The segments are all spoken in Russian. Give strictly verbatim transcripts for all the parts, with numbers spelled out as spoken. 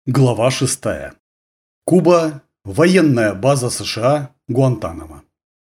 Глава шестая. Куба. Военная база США. Гуантанамо.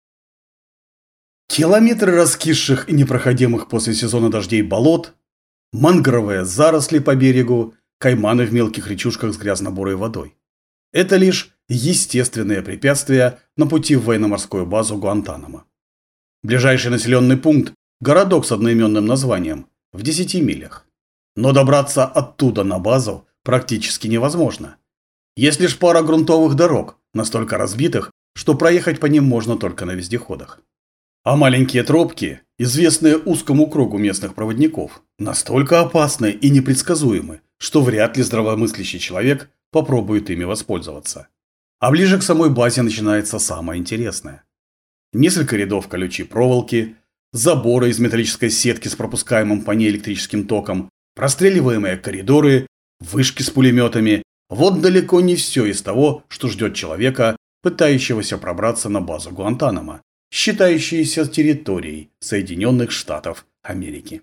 Километры раскисших и непроходимых после сезона дождей болот, мангровые заросли по берегу, кайманы в мелких речушках с грязно-бурой водой. Это лишь естественные препятствия на пути в военно-морскую базу Гуантанамо. Ближайший населенный пункт – городок с одноименным названием, в десяти милях. Но добраться оттуда на базу практически невозможно. Есть лишь пара грунтовых дорог, настолько разбитых, что проехать по ним можно только на вездеходах. А маленькие тропки, известные узкому кругу местных проводников, настолько опасны и непредсказуемы, что вряд ли здравомыслящий человек попробует ими воспользоваться. А ближе к самой базе начинается самое интересное. Несколько рядов колючей проволоки, заборы из металлической сетки с пропускаемым по ней электрическим током, простреливаемые коридоры, вышки с пулеметами – вот далеко не все из того, что ждет человека, пытающегося пробраться на базу Гуантанамо, считающейся территорией Соединенных Штатов Америки.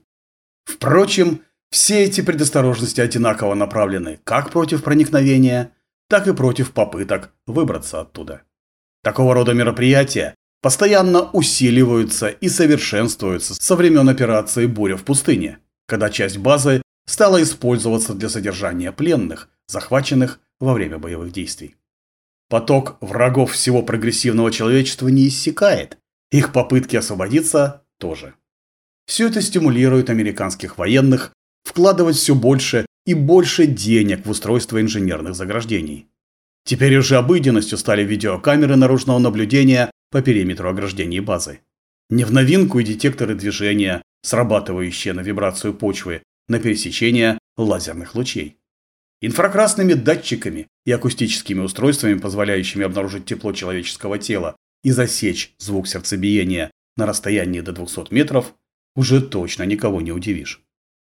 Впрочем, все эти предосторожности одинаково направлены как против проникновения, так и против попыток выбраться оттуда. Такого рода мероприятия постоянно усиливаются и совершенствуются со времен операции «Буря в пустыне», когда часть базы стала использоваться для содержания пленных, захваченных во время боевых действий. Поток врагов всего прогрессивного человечества не иссякает, их попытки освободиться тоже. Все это стимулирует американских военных вкладывать все больше и больше денег в устройство инженерных заграждений. Теперь уже обыденностью стали видеокамеры наружного наблюдения по периметру ограждений базы. Не в новинку и детекторы движения, срабатывающие на вибрацию почвы, на пересечение лазерных лучей. Инфракрасными датчиками и акустическими устройствами, позволяющими обнаружить тепло человеческого тела и засечь звук сердцебиения на расстоянии до двухсот метров, уже точно никого не удивишь.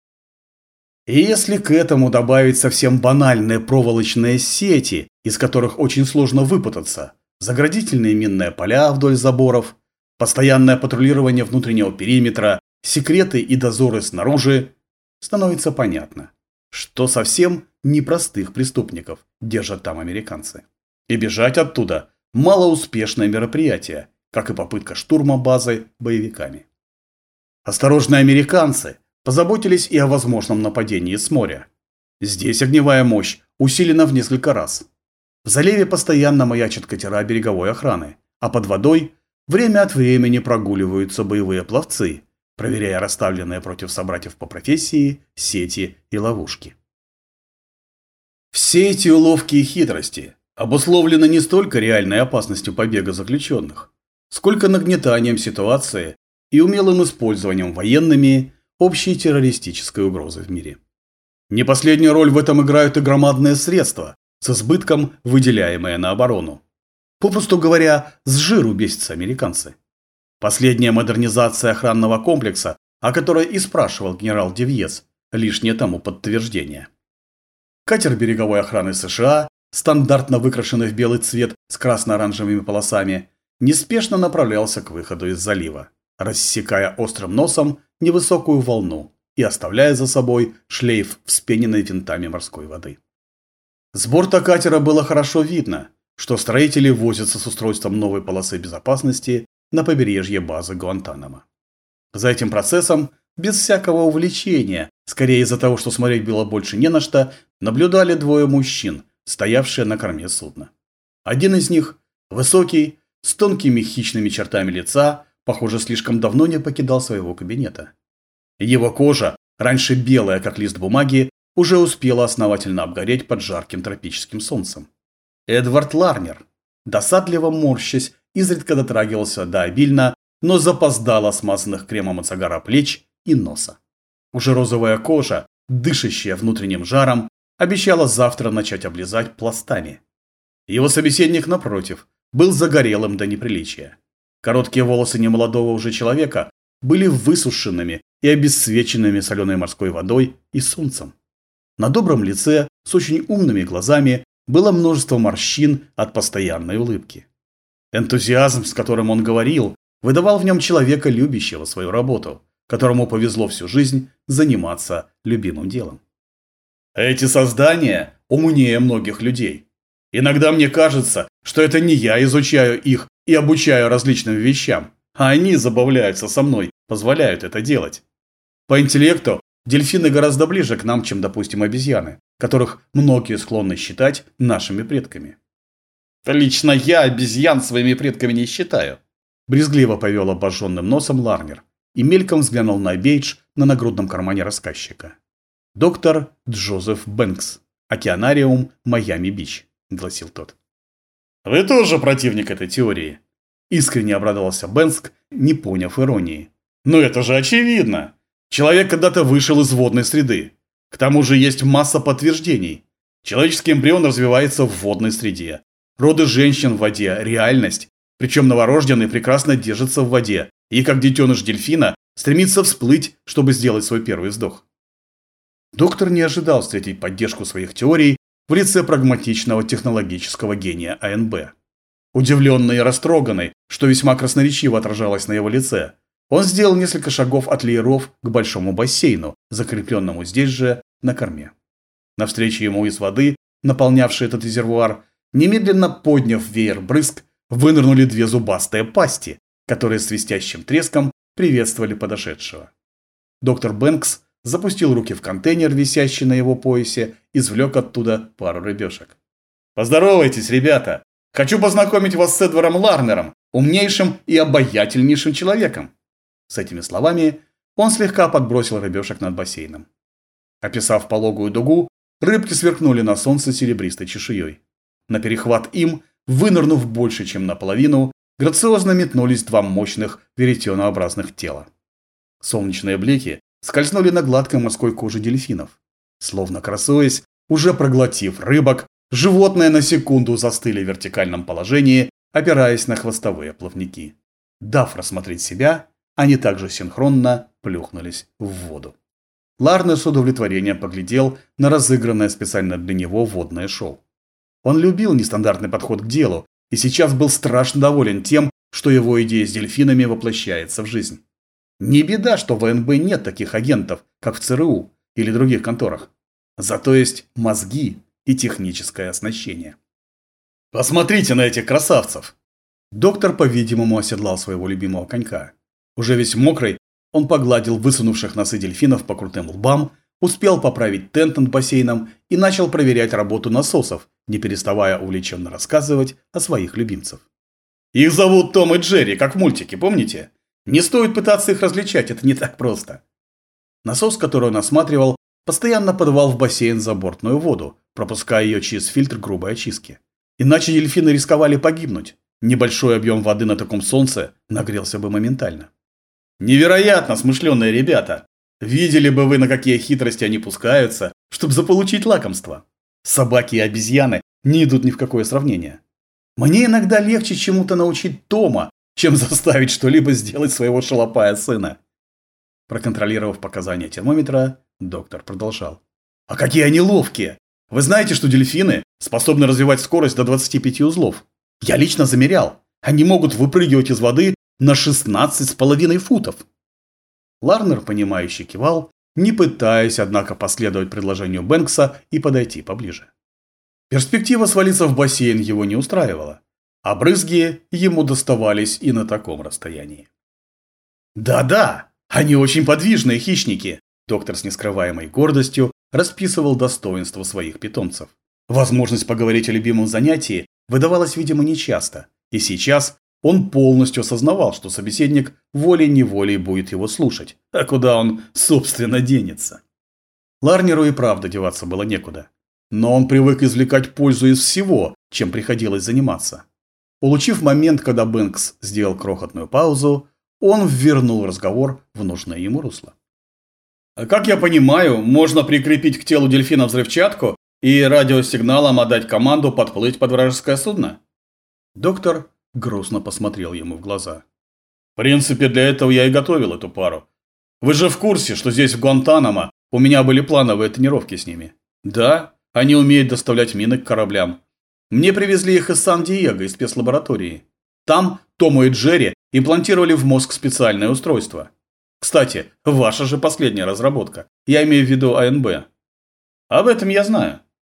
И если к этому добавить совсем банальные проволочные сети, из которых очень сложно выпутаться, заградительные минные поля вдоль заборов, постоянное патрулирование внутреннего периметра, секреты и дозоры снаружи, становится понятно, что совсем непростых преступников держат там американцы. И бежать оттуда – малоуспешное мероприятие, как и попытка штурма базы боевиками. Осторожные американцы позаботились и о возможном нападении с моря. Здесь огневая мощь усилена в несколько раз. В заливе постоянно маячат катера береговой охраны, а под водой время от времени прогуливаются боевые пловцы, проверяя расставленные против собратьев по профессии сети и ловушки. Все эти уловки и хитрости обусловлены не столько реальной опасностью побега заключенных, сколько нагнетанием ситуации и умелым использованием военными общей террористической угрозы в мире. Не последнюю роль в этом играют и громадные средства, с избытком выделяемые на оборону. Попросту говоря, с жиру бесятся американцы. Последняя модернизация охранного комплекса, о которой и спрашивал генерал Девьес, лишнее тому подтверждение. Катер береговой охраны США, стандартно выкрашенный в белый цвет с красно-оранжевыми полосами, неспешно направлялся к выходу из залива, рассекая острым носом невысокую волну и оставляя за собой шлейф вспененной винтами морской воды. С борта катера было хорошо видно, что строители возятся с устройством новой полосы безопасности на побережье базы Гуантанамо. За этим процессом, без всякого увлечения, скорее из-за того, что смотреть было больше не на что, наблюдали двое мужчин, стоявшие на корме судна. Один из них, высокий, с тонкими хищными чертами лица, похоже, слишком давно не покидал своего кабинета. Его кожа, раньше белая, как лист бумаги, уже успела основательно обгореть под жарким тропическим солнцем. Эдвард Ларнер, досадливо морщась, изредка дотрагивался до обильно, но запоздало смазанных кремом от загара плеч и носа. Уже розовая кожа, дышащая внутренним жаром, обещала завтра начать облизать пластами. Его собеседник, напротив, был загорелым до неприличия. Короткие волосы немолодого уже человека были высушенными и обесцвеченными соленой морской водой и солнцем. На добром лице с очень умными глазами было множество морщин от постоянной улыбки. Энтузиазм, с которым он говорил, выдавал в нем человека, любящего свою работу, которому повезло всю жизнь заниматься любимым делом. Эти создания умнее многих людей. Иногда мне кажется, что это не я изучаю их и обучаю различным вещам, а они забавляются со мной, позволяют это делать. По интеллекту дельфины гораздо ближе к нам, чем, допустим, обезьяны, которых многие склонны считать нашими предками. Лично я обезьян своими предками не считаю. Брезгливо повел обожженным носом Ларнер и мельком взглянул на бейдж на нагрудном кармане рассказчика. «Доктор Джозеф Бэнкс, океанариум Майами-Бич», – гласил тот. «Вы тоже противник этой теории?» – искренне обрадовался Бэнкс, не поняв иронии. «Но это же очевидно! Человек когда-то вышел из водной среды. К тому же есть масса подтверждений. Человеческий эмбрион развивается в водной среде. Роды женщин в воде – реальность. Причем новорожденный прекрасно держится в воде и, как детеныш дельфина, стремится всплыть, чтобы сделать свой первый вздох». Доктор не ожидал встретить поддержку своих теорий в лице прагматичного технологического гения АНБ. Удивленный и растроганный, что весьма красноречиво отражалось на его лице, он сделал несколько шагов от лееров к большому бассейну, закрепленному здесь же, на корме. Навстречу ему из воды, наполнявшей этот резервуар, немедленно подняв веер брызг, вынырнули две зубастые пасти, которые с свистящим треском приветствовали подошедшего. Доктор Бэнкс запустил руки в контейнер, висящий на его поясе, и извлек оттуда пару рыбешек. «Поздоровайтесь, ребята! Хочу познакомить вас с Эдвардом Ларнером, умнейшим и обаятельнейшим человеком!» С этими словами он слегка подбросил рыбешек над бассейном. Описав пологую дугу, рыбки сверкнули на солнце серебристой чешуей. На перехват им, вынырнув больше, чем наполовину, грациозно метнулись два мощных веретенообразных тела. Солнечные блики скользнули на гладкой морской коже дельфинов. Словно красуясь, уже проглотив рыбок, животные на секунду застыли в вертикальном положении, опираясь на хвостовые плавники. Дав рассмотреть себя, они также синхронно плюхнулись в воду. Ларнер с удовлетворением поглядел на разыгранное специально для него водное шоу. Он любил нестандартный подход к делу и сейчас был страшно доволен тем, что его идея с дельфинами воплощается в жизнь. Не беда, что в АНБ нет таких агентов, как в ЦРУ или других конторах. Зато есть мозги и техническое оснащение. Посмотрите на этих красавцев! Доктор, по-видимому, оседлал своего любимого конька. Уже весь мокрый, он погладил высунувших носы дельфинов по крутым лбам, успел поправить тент над бассейном и начал проверять работу насосов, не переставая увлеченно рассказывать о своих любимцах. «Их зовут Том и Джерри, как в мультике, помните? Не стоит пытаться их различать, это не так просто». Насос, который он осматривал, постоянно подавал в бассейн забортную воду, пропуская ее через фильтр грубой очистки. Иначе дельфины рисковали погибнуть. Небольшой объем воды на таком солнце нагрелся бы моментально. «Невероятно смышленые ребята! Видели бы вы, на какие хитрости они пускаются, чтобы заполучить лакомство. Собаки и обезьяны не идут ни в какое сравнение. Мне иногда легче чему-то научить Тома, чем заставить что-либо сделать своего шалопая сына». Проконтролировав показания термометра, доктор продолжал. «А какие они ловкие! Вы знаете, что дельфины способны развивать скорость до двадцати пяти узлов? Я лично замерял. Они могут выпрыгивать из воды на шестнадцать с половиной футов». Ларнер, понимающе кивал, не пытаясь, однако, последовать предложению Бэнкса и подойти поближе. Перспектива свалиться в бассейн его не устраивала, а брызги ему доставались и на таком расстоянии. «Да-да, они очень подвижные хищники», – доктор с нескрываемой гордостью расписывал достоинства своих питомцев. Возможность поговорить о любимом занятии выдавалась, видимо, нечасто, и сейчас он полностью осознавал, что собеседник волей-неволей будет его слушать, а куда он, собственно, денется. Ларнеру и правда деваться было некуда, но он привык извлекать пользу из всего, чем приходилось заниматься. Улучив момент, когда Бэнкс сделал крохотную паузу, он ввернул разговор в нужное ему русло. «Как я понимаю, можно прикрепить к телу дельфина взрывчатку и радиосигналом отдать команду подплыть под вражеское судно?» Доктор грустно посмотрел ему в глаза. «В принципе, для этого я и готовил эту пару. Вы же в курсе, что здесь, в Гуантанамо, у меня были плановые тренировки с ними? Да, они умеют доставлять мины к кораблям. Мне привезли их из Сан-Диего, из спецлаборатории. Там Тому и Джерри имплантировали в мозг специальное устройство. Кстати, ваша же последняя разработка. Я имею в виду АНБ. Об этом я знаю.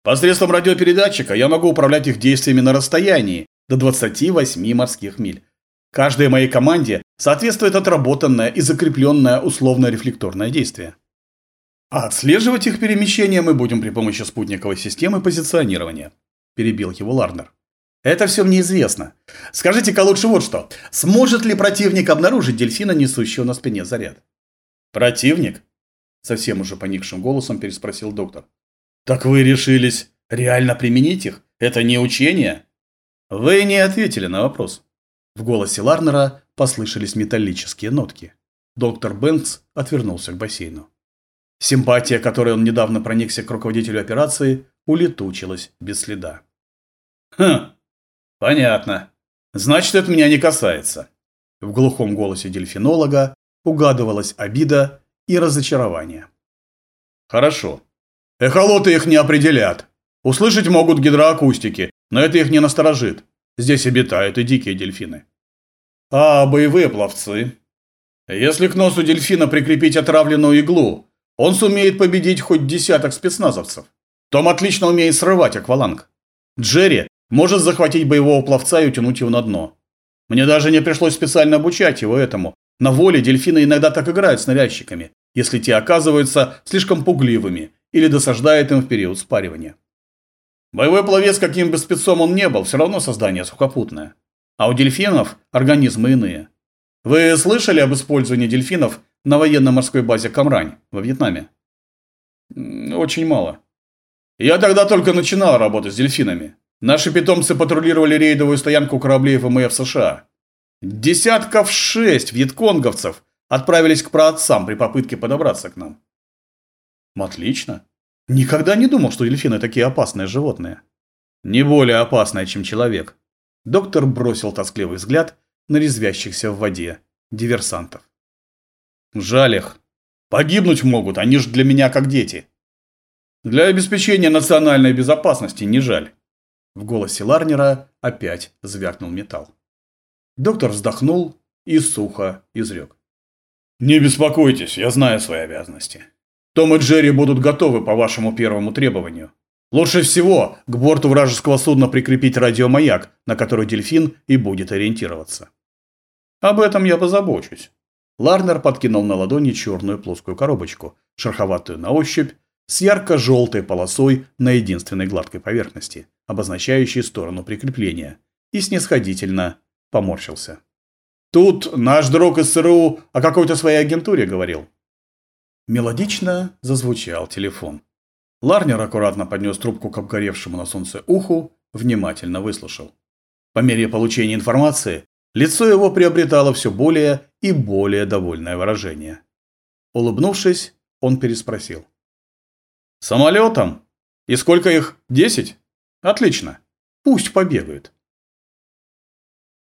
Посредством радиопередатчика я могу управлять их действиями на расстоянии до двадцати восьми морских миль. Каждой моей команде соответствует отработанное и закрепленное условно-рефлекторное действие. А отслеживать их перемещение мы будем при помощи спутниковой системы позиционирования, перебил его Ларнер. Это все мне известно. Скажите-ка лучше вот что. Сможет ли противник обнаружить дельфина, несущего на спине заряд? Противник? Совсем уже поникшим голосом переспросил доктор. Так вы решились реально применить их? Это не учение? Вы не ответили на вопрос. В голосе Ларнера послышались металлические нотки. Доктор Бэнкс отвернулся к бассейну. Симпатия, которой он недавно проникся к руководителю операции, улетучилась без следа. «Хм, понятно. Значит, это меня не касается». В глухом голосе дельфинолога угадывалась обида и разочарование. «Хорошо. Эхолоты их не определят. Услышать могут гидроакустики, но это их не насторожит. Здесь обитают и дикие дельфины. А боевые пловцы? Если к носу дельфина прикрепить отравленную иглу, он сумеет победить хоть десяток спецназовцев. Том отлично умеет срывать акваланг. Джерри может захватить боевого пловца и утянуть его на дно. Мне даже не пришлось специально обучать его этому. На воле дельфины иногда так играют с ныряльщиками, если те оказываются слишком пугливыми или досаждают им в период спаривания. Боевой пловец, каким бы спецом он не был, все равно создание сухопутное. А у дельфинов организмы иные. Вы слышали об использовании дельфинов на военно-морской базе Камрань во Вьетнаме? Очень мало. Я тогда только начинал работать с дельфинами. Наши питомцы патрулировали рейдовую стоянку кораблей ВМФ США. Десятков шесть вьетконговцев отправились к праотцам при попытке подобраться к нам. Отлично. Никогда не думал, что дельфины такие опасные животные. Не более опасные, чем человек. Доктор бросил тоскливый взгляд на резвящихся в воде диверсантов. Жаль их. Погибнуть могут, они же для меня как дети. Для обеспечения национальной безопасности не жаль. В голосе Ларнера опять звякнул металл. Доктор вздохнул и сухо изрек. Не беспокойтесь, я знаю свои обязанности. Том и Джерри будут готовы по вашему первому требованию. Лучше всего к борту вражеского судна прикрепить радиомаяк, на который дельфин и будет ориентироваться. Об этом я позабочусь. Ларнер подкинул на ладони черную плоскую коробочку, шероховатую на ощупь, с ярко-желтой полосой на единственной гладкой поверхности, обозначающей сторону прикрепления, и снисходительно поморщился. Тут наш друг из ЦРУ о какой-то своей агентуре говорил. Мелодично зазвучал телефон. Ларнер аккуратно поднес трубку к обгоревшему на солнце уху, внимательно выслушал. По мере получения информации, лицо его приобретало все более и более довольное выражение. Улыбнувшись, он переспросил. «Самолетом? И сколько их? Десять? Отлично. Пусть побегают.